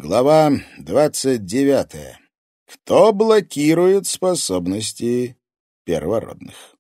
Глава 29. Кто блокирует способности первородных?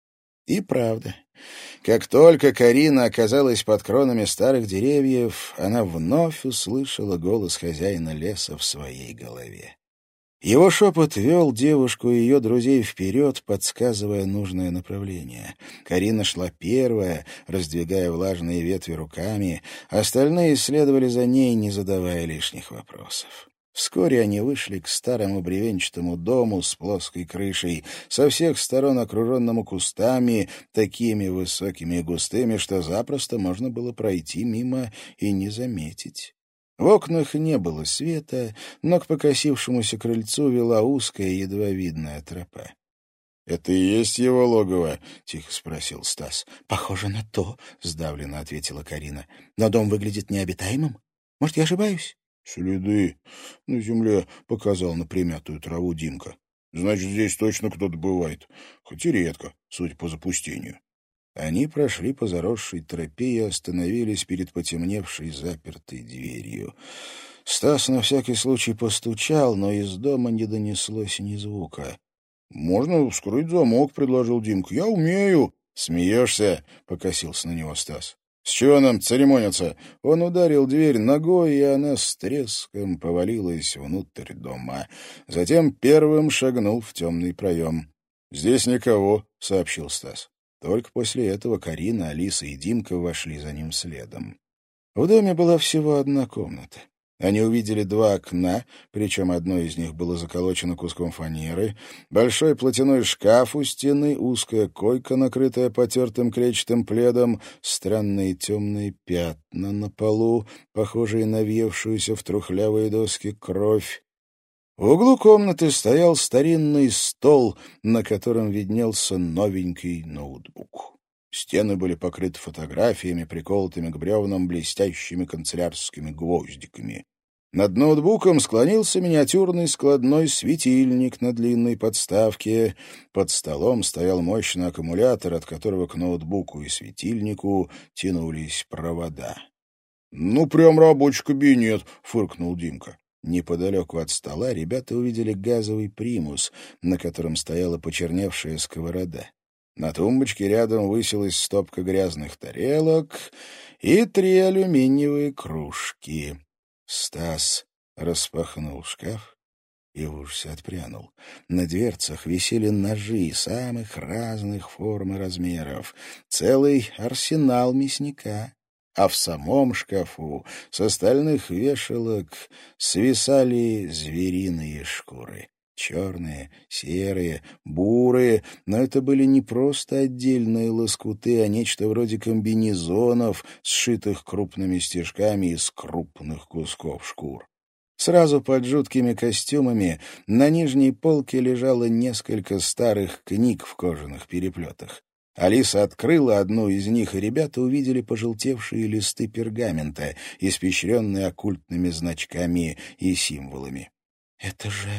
И правда, как только Карина оказалась под кронами старых деревьев, она вновь услышала голос хозяина леса в своей голове. Его шепот вел девушку и ее друзей вперед, подсказывая нужное направление. Карина шла первая, раздвигая влажные ветви руками, остальные следовали за ней, не задавая лишних вопросов. Вскоре они вышли к старому бревенчатому дому с плоской крышей, со всех сторон окруженному кустами, такими высокими и густыми, что запросто можно было пройти мимо и не заметить. В окнах не было света, но к покосившемуся крыльцу вела узкая, едва видная тропа. — Это и есть его логово? — тихо спросил Стас. — Похоже на то, — сдавленно ответила Карина. — Но дом выглядит необитаемым. Может, я ошибаюсь? — Следы на земле, — показал на примятую траву Димка. — Значит, здесь точно кто-то бывает, хоть и редко, судя по запустению. Они прошли по заросшей тропе и остановились перед потемневшей запертой дверью. Стас на всякий случай постучал, но из дома не донеслось ни звука. — Можно вскрыть замок, — предложил Димка. — Я умею. — Смеешься? — покосился на него Стас. — С чего нам церемониться? Он ударил дверь ногой, и она с треском повалилась внутрь дома. Затем первым шагнул в темный проем. — Здесь никого, — сообщил Стас. Только после этого Карина, Алиса и Димка вошли за ним следом. В доме была всего одна комната. Они увидели два окна, причем одно из них было заколочено куском фанеры, большой платяной шкаф у стены, узкая койка, накрытая потертым клетчатым пледом, странные темные пятна на полу, похожие на въевшуюся в трухлявые доски кровь. В углу комнаты стоял старинный стол, на котором виднелся новенький ноутбук. Стены были покрыты фотографиями, приколотыми к бревнам блестящими канцелярскими гвоздиками. Над ноутбуком склонился миниатюрный складной светильник на длинной подставке. Под столом стоял мощный аккумулятор, от которого к ноутбуку и светильнику тянулись провода. — Ну, прям рабочий кабинет, — фыркнул Димка. Неподалеку от стола ребята увидели газовый примус, на котором стояла почерневшая сковорода. На тумбочке рядом высилась стопка грязных тарелок и 3 алюминиевые кружки. Стас распахнул шкаф и в ужасе отпрянул. На дверцах висели ножи самых разных форм и размеров. Целый арсенал мясника. А в самом шкафу с остальных вешалок свисали звериные шкуры. Черные, серые, бурые, но это были не просто отдельные лоскуты, а нечто вроде комбинезонов, сшитых крупными стежками из крупных кусков шкур. Сразу под жуткими костюмами на нижней полке лежало несколько старых книг в кожаных переплетах. Алиса открыла одну из них, и ребята увидели пожелтевшие листы пергамента, испещренные оккультными значками и символами. — Это же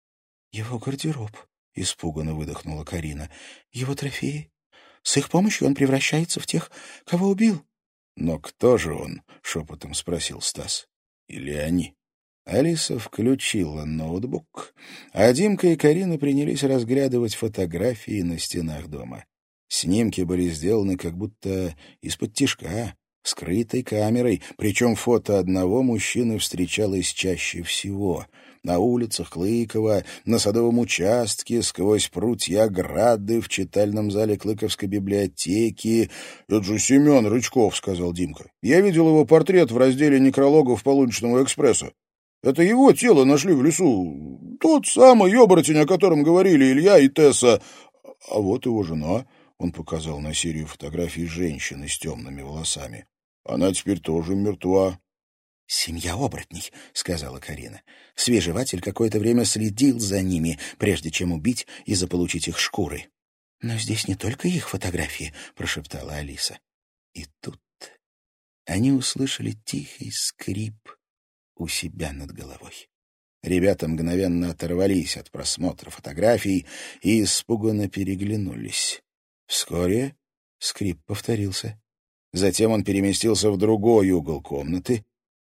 его гардероб, — испуганно выдохнула Карина. — Его трофеи. С их помощью он превращается в тех, кого убил. — Но кто же он? — шепотом спросил Стас. — Или они? Алиса включила ноутбук, а Димка и Карина принялись разглядывать фотографии на стенах дома. Снимки были сделаны как будто из-под тишка, скрытой камерой, причем фото одного мужчины встречалось чаще всего. На улицах Клыкова, на садовом участке, сквозь прутья ограды, в читальном зале Клыковской библиотеки. — Это же Семен Рычков, — сказал Димка. — Я видел его портрет в разделе некрологов «Полуночного экспресса». Это его тело нашли в лесу. Тот самый оборотень, о котором говорили Илья и Тесса. А вот его жена... Он показал на серию фотографий женщины с темными волосами. Она теперь тоже мертва. — Семья оборотней, — сказала Карина. Свежеватель какое-то время следил за ними, прежде чем убить и заполучить их шкуры. — Но здесь не только их фотографии, — прошептала Алиса. И тут они услышали тихий скрип у себя над головой. Ребята мгновенно оторвались от просмотра фотографий и испуганно переглянулись. Вскоре скрип повторился. Затем он переместился в другой угол комнаты,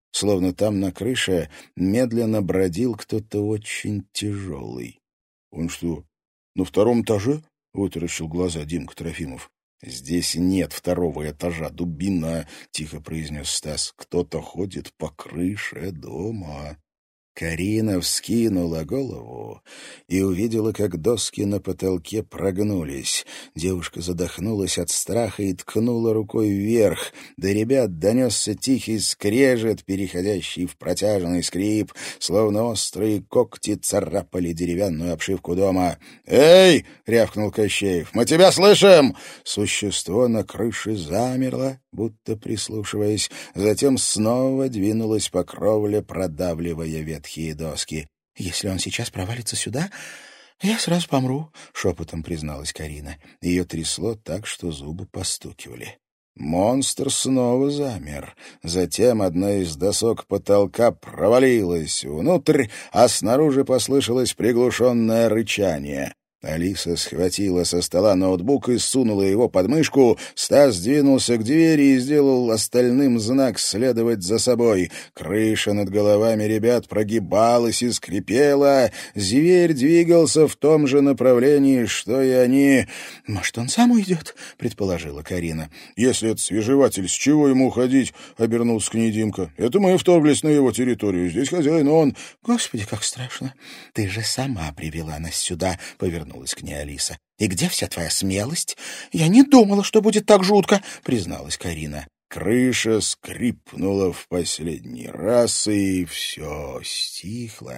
словно там на крыше медленно бродил кто-то очень тяжелый. — Он что, на втором этаже? — вытаращил глаза Димка Трофимов. — Здесь нет второго этажа, дубина, — тихо произнес Стас. — Кто-то ходит по крыше дома. Карина вскинула голову и увидела, как доски на потолке прогнулись. Девушка задохнулась от страха и ткнула рукой вверх. До ребят донесся тихий скрежет, переходящий в протяжный скрип, словно острые когти царапали деревянную обшивку дома. «Эй!» — рявкнул Кощеев. «Мы тебя слышим!» Существо на крыше замерло, будто прислушиваясь, затем снова двинулось по кровле, продавливая ветхие доски. «Если он сейчас провалится сюда, я сразу помру», — шепотом призналась Карина. Ее трясло так, что зубы постукивали. Монстр снова замер. Затем одна из досок потолка провалилась внутрь, а снаружи послышалось приглушенное рычание. Алиса схватила со стола ноутбук и сунула его под мышку. Стас двинулся к двери и сделал остальным знак следовать за собой. Крыша над головами ребят прогибалась и скрипела. Зверь двигался в том же направлении, что и они. «Может, он сам уйдет?» — предположила Карина. «Если это свежеватель, с чего ему уходить?» — обернулся к ней Димка. «Это мы вторглись на его территорию. Здесь хозяин он». «Господи, как страшно! Ты же сама привела нас сюда», — повернулась к ней Алиса. «И где вся твоя смелость?» «Я не думала, что будет так жутко», — призналась Карина. Крыша скрипнула в последний раз, и все стихло.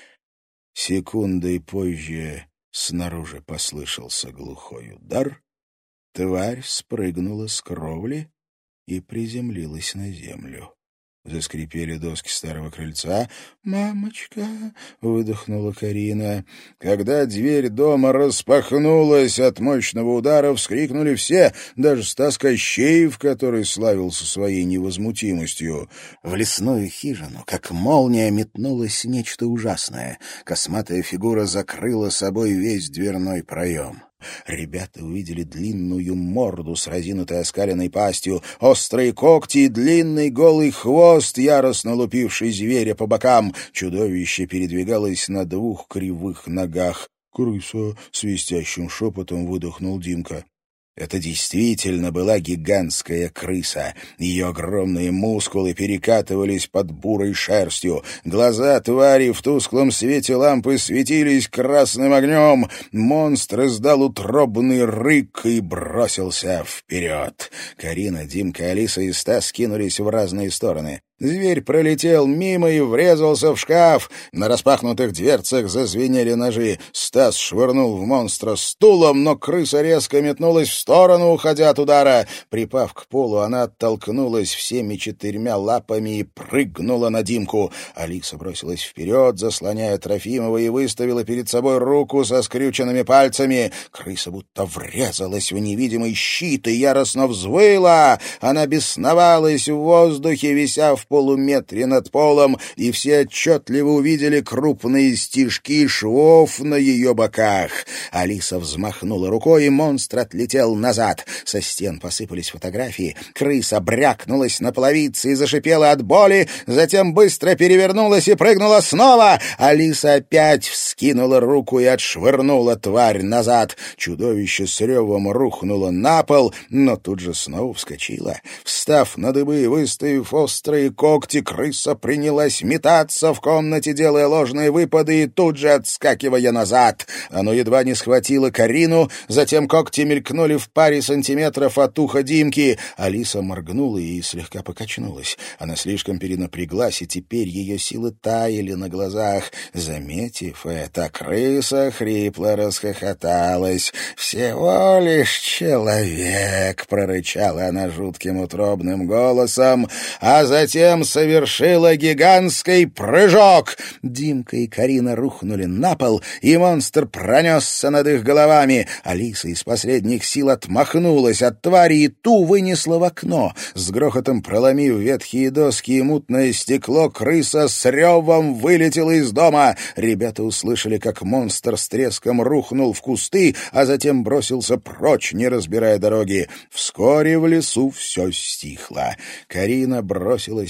Секундой позже снаружи послышался глухой удар. Тварь спрыгнула с кровли и приземлилась на землю. Заскрипели доски старого крыльца. «Мамочка!» — выдохнула Карина. Когда дверь дома распахнулась от мощного удара, вскрикнули все, даже Стас Кощеев, который славился своей невозмутимостью. В лесную хижину, как молния, метнулось нечто ужасное. Косматая фигура закрыла собой весь дверной проем. Ребята увидели длинную морду с разинутой оскаленной пастью, острые когти и длинный голый хвост, яростно лупивший зверя по бокам. Чудовище передвигалось на двух кривых ногах. «Крыса!» — свистящим шепотом выдохнул Димка. Это действительно была гигантская крыса. Ее огромные мускулы перекатывались под бурой шерстью. Глаза твари в тусклом свете лампы светились красным огнем. Монстр издал утробный рык и бросился вперед. Карина, Димка, Алиса и Стас кинулись в разные стороны. Зверь пролетел мимо и врезался в шкаф. На распахнутых дверцах зазвенели ножи. Стас швырнул в монстра стулом, но крыса резко метнулась в сторону, уходя от удара. Припав к полу, она оттолкнулась всеми 4 лапами и прыгнула на Димку. Алиса бросилась вперед, заслоняя Трофимова, и выставила перед собой руку со скрюченными пальцами. Крыса будто врезалась в невидимый щит и яростно взвыла. Она бесновалась в воздухе, вися в полуметре над полом, и все отчетливо увидели крупные стежки швов на ее боках. Алиса взмахнула рукой, и монстр отлетел назад. Со стен посыпались фотографии. Крыса брякнулась на половице и зашипела от боли, затем быстро перевернулась и прыгнула снова. Алиса опять вскинула руку и отшвырнула тварь назад. Чудовище с ревом рухнуло на пол, но тут же снова вскочило. Встав на дыбы и выставив острые когти, крыса принялась метаться в комнате, делая ложные выпады и тут же отскакивая назад. Оно едва не схватило Карину, затем когти мелькнули в паре сантиметров от уха Димки. Алиса моргнула и слегка покачнулась. Она слишком перенапряглась, и теперь ее силы таяли на глазах. Заметив это, крыса хрипло расхохоталась. «Всего лишь человек!» — прорычала она жутким утробным голосом, а затем совершила гигантский прыжок. Димка и Карина рухнули на пол, и монстр пронесся над их головами. Алиса из последних сил отмахнулась от твари и ту вынесла в окно. С грохотом проломив ветхие доски и мутное стекло, крыса с ревом вылетела из дома. Ребята услышали, как монстр с треском рухнул в кусты, а затем бросился прочь, не разбирая дороги. Вскоре в лесу все стихло. Карина бросилась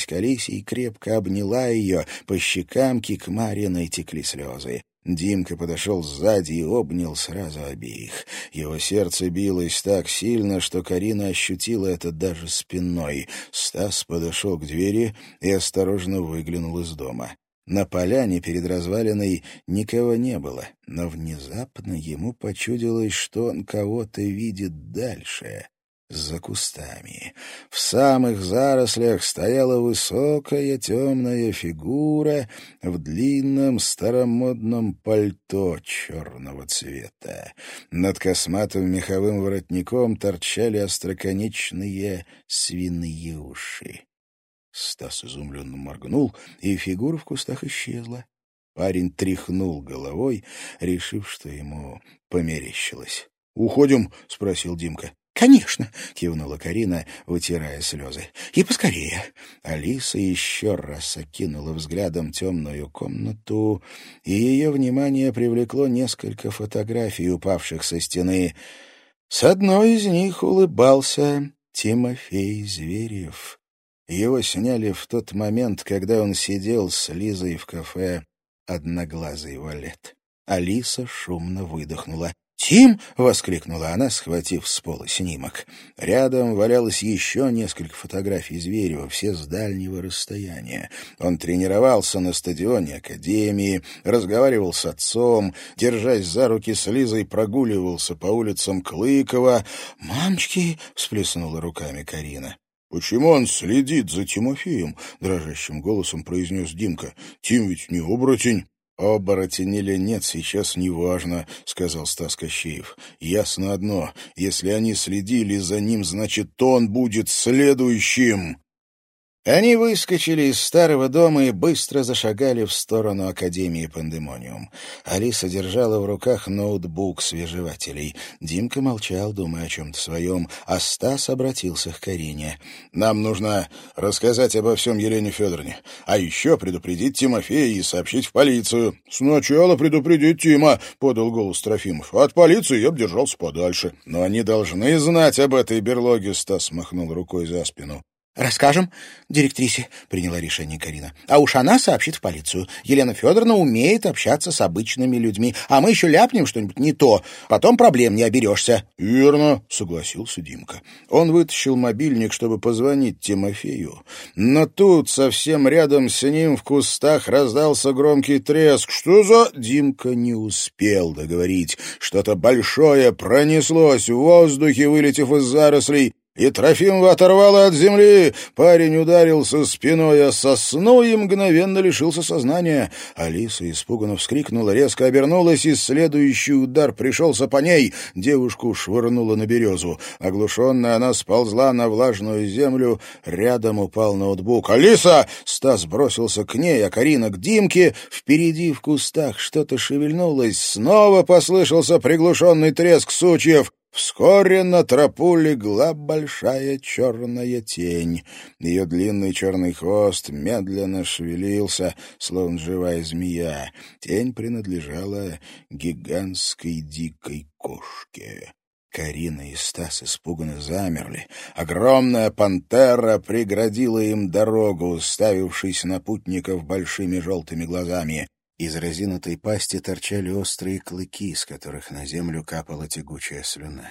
к Алисе и крепко обняла ее. По щекам Кикмариной текли слезы. Димка подошел сзади и обнял сразу обеих. Его сердце билось так сильно, что Карина ощутила это даже спиной. Стас подошел к двери и осторожно выглянул из дома. На поляне перед развалиной никого не было, но внезапно ему почудилось, что он кого-то видит дальше, за кустами. В самых зарослях стояла высокая темная фигура в длинном старомодном пальто черного цвета. Над косматым меховым воротником торчали остроконечные свиные уши. Стас изумленно моргнул, и фигура в кустах исчезла. Парень тряхнул головой, решив, что ему померещилось. «Уходим?» — спросил Димка. «Конечно!» — кивнула Карина, вытирая слезы. «И поскорее!» Алиса еще раз окинула взглядом темную комнату, и ее внимание привлекло несколько фотографий, упавших со стены. С одной из них улыбался Тимофей Зверев. Его сняли в тот момент, когда он сидел с Лизой в кафе «Одноглазый валет». Алиса шумно выдохнула. «Тим!» — воскликнула она, схватив с пола снимок. Рядом валялось еще несколько фотографий Зверева, все с дальнего расстояния. Он тренировался на стадионе академии, разговаривал с отцом, держась за руки с Лизой, прогуливался по улицам Клыкова. «Мамочки!» — всплеснула руками Карина. «Почему он следит за Тимофеем?» — дрожащим голосом произнес Димка. «Тим ведь не оборотень». «Оборотень или нет, сейчас не важно», — сказал Стас Кощеев. «Ясно одно. Если они следили за ним, значит, он будет следующим». Они выскочили из старого дома и быстро зашагали в сторону Академии Пандемониум. Алиса держала в руках ноутбук свежевателей. Димка молчал, думая о чем-то своем, а Стас обратился к Карине. «Нам нужно рассказать обо всем Елене Федоровне, а еще предупредить Тимофея и сообщить в полицию». «Сначала предупредить Тима», — подал голос Трофимов. «От полиции я б держался подальше». «Но они должны знать об этой берлоге», — Стас махнул рукой за спину. «Расскажем директрисе», — приняла решение Карина. «А уж она сообщит в полицию. Елена Федоровна умеет общаться с обычными людьми, а мы еще ляпнем что-нибудь не то. Потом проблем не оберешься». «Верно», — согласился Димка. Он вытащил мобильник, чтобы позвонить Тимофею. Но тут совсем рядом с ним в кустах раздался громкий треск. «Что за...» Димка не успел договорить. Что-то большое пронеслось в воздухе, вылетев из зарослей, и Трофимова оторвало от земли. Парень ударился спиной о сосну и мгновенно лишился сознания. Алиса испуганно вскрикнула, резко обернулась, и следующий удар пришелся по ней. Девушку швырнула на березу. Оглушенная, она сползла на влажную землю. Рядом упал ноутбук. «Алиса!» Стас бросился к ней, а Карина к Димке. Впереди в кустах что-то шевельнулось. Снова послышался приглушенный треск сучьев. Вскоре на тропу легла большая черная тень. Ее длинный черный хвост медленно шевелился, словно живая змея. Тень принадлежала гигантской дикой кошке. Карина и Стас испуганно замерли. Огромная пантера преградила им дорогу, уставившись на путников большими желтыми глазами. Из разинутой пасти торчали острые клыки, из которых на землю капала тягучая слюна.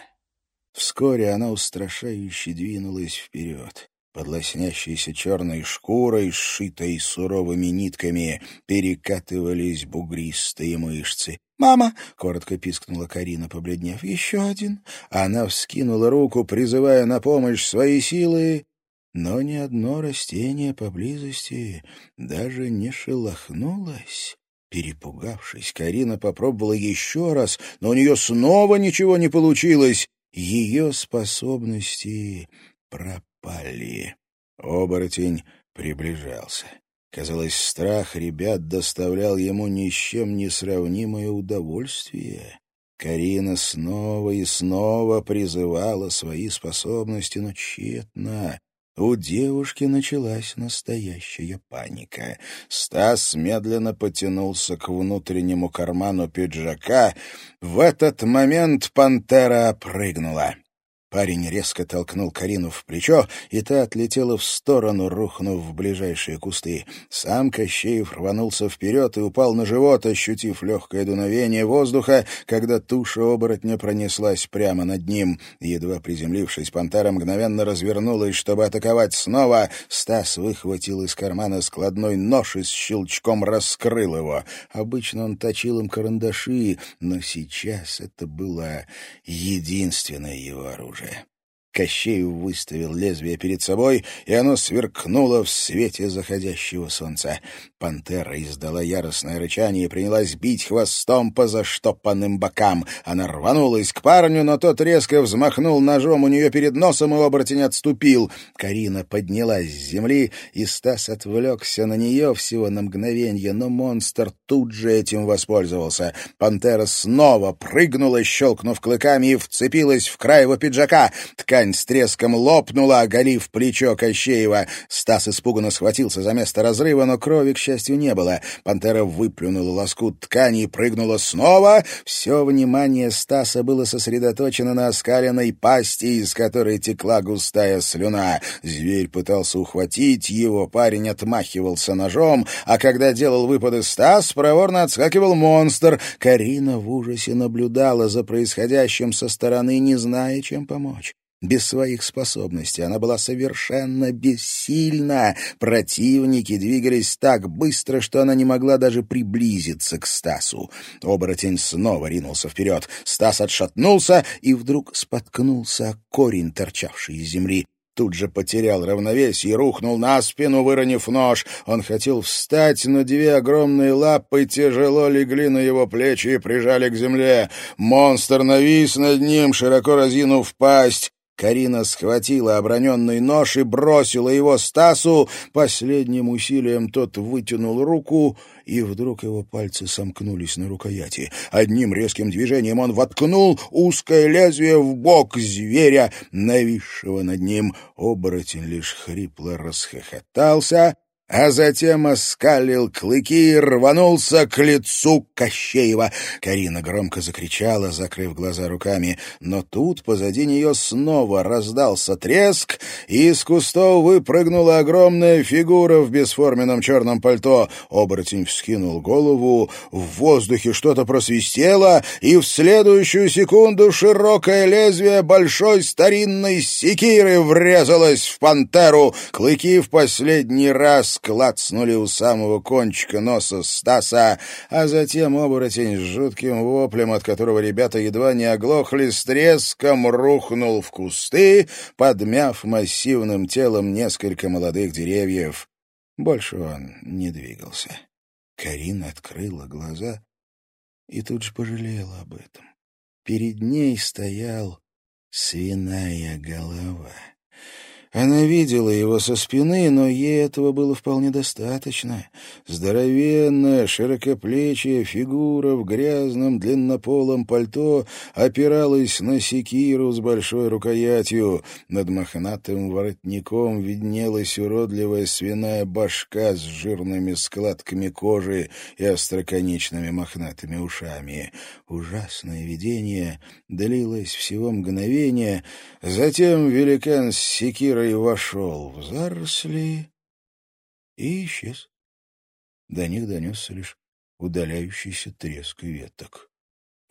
Вскоре она устрашающе двинулась вперед. Под лоснящейся черной шкурой, сшитой суровыми нитками, перекатывались бугристые мышцы. «Мама!» — коротко пискнула Карина, побледнев. «Еще один!» Она вскинула руку, призывая на помощь свои силы, но ни одно растение поблизости даже не шелохнулось. Перепугавшись, Карина попробовала еще раз, но у нее снова ничего не получилось. Ее способности пропали. Оборотень приближался. Казалось, страх ребят доставлял ему ни с чем не сравнимое удовольствие. Карина снова и снова призывала свои способности, но тщетно. У девушки началась настоящая паника. Стас медленно потянулся к внутреннему карману пиджака. В этот момент пантера прыгнула. Парень резко толкнул Карину в плечо, и та отлетела в сторону, рухнув в ближайшие кусты. Сам Кощеев рванулся вперед и упал на живот, ощутив легкое дуновение воздуха, когда туша оборотня пронеслась прямо над ним. Едва приземлившись, пантера мгновенно развернулась, чтобы атаковать снова. Стас выхватил из кармана складной нож и с щелчком раскрыл его. Обычно он точил им карандаши, но сейчас это было единственное его оружие. Кощеев выставил лезвие перед собой, и оно сверкнуло в свете заходящего солнца. Пантера издала яростное рычание и принялась бить хвостом по заштопанным бокам. Она рванулась к парню, но тот резко взмахнул ножом у нее перед носом, и оборотень отступил. Карина поднялась с земли, и Стас отвлекся на нее всего на мгновенье, но монстр тут же этим воспользовался. Пантера снова прыгнула, щелкнув клыками, и вцепилась в край его пиджака. Ткань с треском лопнула, оголив плечо Кощеева. Стас испуганно схватился за место разрыва, но крови, к счастью, не было. Пантера выплюнула лоскут ткани и прыгнула снова. Все внимание Стаса было сосредоточено на оскаленной пасти, из которой текла густая слюна. Зверь пытался ухватить его, парень отмахивался ножом, а когда делал выпады Стас, проворно отскакивал монстр. Карина в ужасе наблюдала за происходящим со стороны, не зная, чем помочь. Без своих способностей она была совершенно бессильна. Противники двигались так быстро, что она не могла даже приблизиться к Стасу. Оборотень снова ринулся вперед. Стас отшатнулся и вдруг споткнулся о корень, торчавший из земли. Тут же потерял равновесие и рухнул на спину, выронив нож. Он хотел встать, но две огромные лапы тяжело легли на его плечи и прижали к земле. Монстр навис над ним, широко разинув пасть. Карина схватила оброненный нож и бросила его Стасу. Последним усилием тот вытянул руку, и вдруг его пальцы сомкнулись на рукояти. Одним резким движением он воткнул узкое лезвие в бок зверя, нависшего над ним. Оборотень лишь хрипло расхохотался, а затем оскалил клыки и рванулся к лицу Кощеева. Карина громко закричала, закрыв глаза руками, но тут позади нее снова раздался треск, и из кустов выпрыгнула огромная фигура в бесформенном черном пальто. Оборотень вскинул голову, в воздухе что-то просвистело, и в следующую секунду широкое лезвие большой старинной секиры врезалось в пантеру. Клыки в последний раз клацнули у самого кончика носа Стаса, а затем оборотень с жутким воплем, от которого ребята едва не оглохли, с треском рухнул в кусты, подмяв массивным телом несколько молодых деревьев. Больше он не двигался. Карина открыла глаза и тут же пожалела об этом. Перед ней стоял свиная голова. Она видела его со спины, но ей этого было вполне достаточно. Здоровенная, широкоплечья фигура в грязном длиннополом пальто опиралась на секиру с большой рукоятью. Над мохнатым воротником виднелась уродливая свиная башка с жирными складками кожи и остроконечными мохнатыми ушами. Ужасное видение длилось всего мгновение, затем великан с секирой вошел в заросли и исчез. До них донесся лишь удаляющийся треск веток. —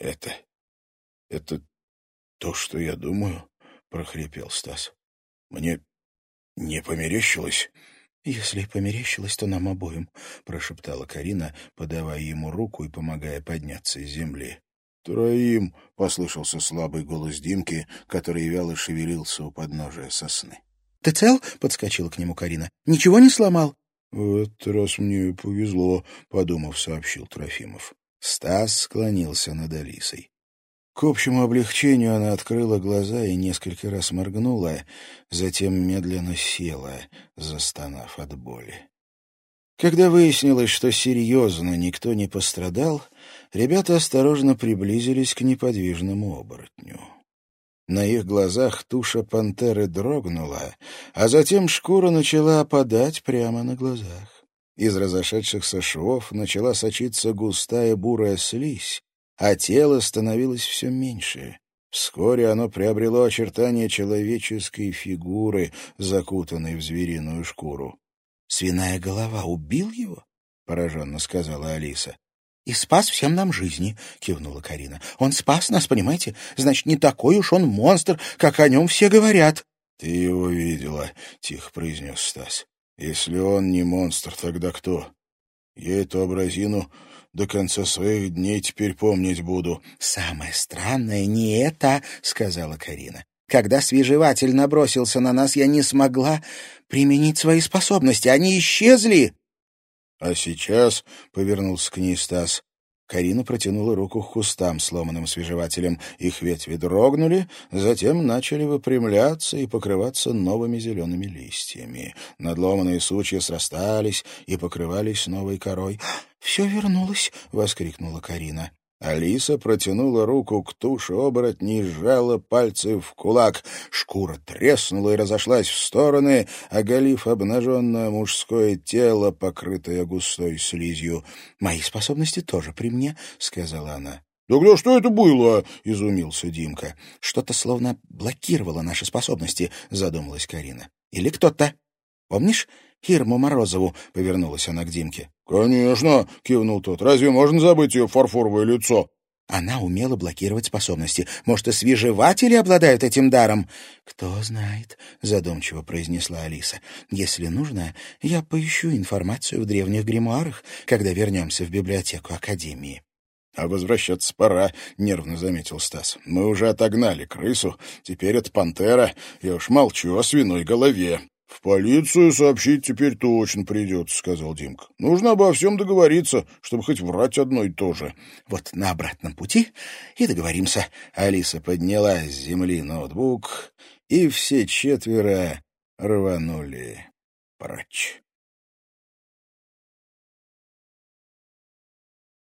Это то, что я думаю? — прохрипел Стас. — Мне не померещилось? — Если и померещилось, то нам обоим, — прошептала Карина, подавая ему руку и помогая подняться с земли. «Троим!» — послышался слабый голос Димки, который вяло шевелился у подножия сосны. «Ты цел?» — подскочила к нему Карина. «Ничего не сломал?» «В этот раз мне повезло», — подумав, сообщил Трофимов. Стас склонился над Алисой. К общему облегчению она открыла глаза и несколько раз моргнула, затем медленно села, застонав от боли. Когда выяснилось, что серьезно никто не пострадал, ребята осторожно приблизились к неподвижному оборотню. На их глазах туша пантеры дрогнула, а затем шкура начала опадать прямо на глазах. Из разошедшихся швов начала сочиться густая бурая слизь, а тело становилось все меньше. Вскоре оно приобрело очертания человеческой фигуры, закутанной в звериную шкуру. «Свиная голова убил его?» — пораженно сказала Алиса. «И спас всем нам жизни», — кивнула Карина. «Он спас нас, понимаете? Значит, не такой уж он монстр, как о нем все говорят». «Ты его видела», — тихо произнес Стас. «Если он не монстр, тогда кто? Я эту образину до конца своих дней теперь помнить буду». «Самое странное не это», — сказала Карина. «Когда свежеватель набросился на нас, я не смогла применить свои способности. Они исчезли». «А сейчас», — повернулся к ней Стас, Карина протянула руку к кустам, сломанным свежевателем. Их ветви дрогнули, затем начали выпрямляться и покрываться новыми зелеными листьями. Надломанные сучья срастались и покрывались новой корой. «Все вернулось!» — воскликнула Карина. Алиса протянула руку к туше оборотней и сжала пальцы в кулак. Шкура треснула и разошлась в стороны, оголив обнаженное мужское тело, покрытое густой слизью. «Мои способности тоже при мне», — сказала она. «Тогда что это было?» — изумился Димка. «Что-то словно блокировало наши способности», — задумалась Карина. «Или кто-то. Помнишь Ирму Морозову?» — повернулась она к Димке. «Конечно», — кивнул тот. «Разве можно забыть ее фарфоровое лицо?» «Она умела блокировать способности. Может, и свежеватели обладают этим даром?» «Кто знает», — задумчиво произнесла Алиса. «Если нужно, я поищу информацию в древних гримуарах, когда вернемся в библиотеку Академии». «А возвращаться пора», — нервно заметил Стас. «Мы уже отогнали крысу. Теперь это пантера. Я уж молчу о свиной голове». «В полицию сообщить теперь точно придется», — сказал Димка. «Нужно обо всем договориться, чтобы хоть врать одно и то же». «Вот на обратном пути и договоримся». Алиса подняла с земли ноутбук, и все четверо рванули прочь.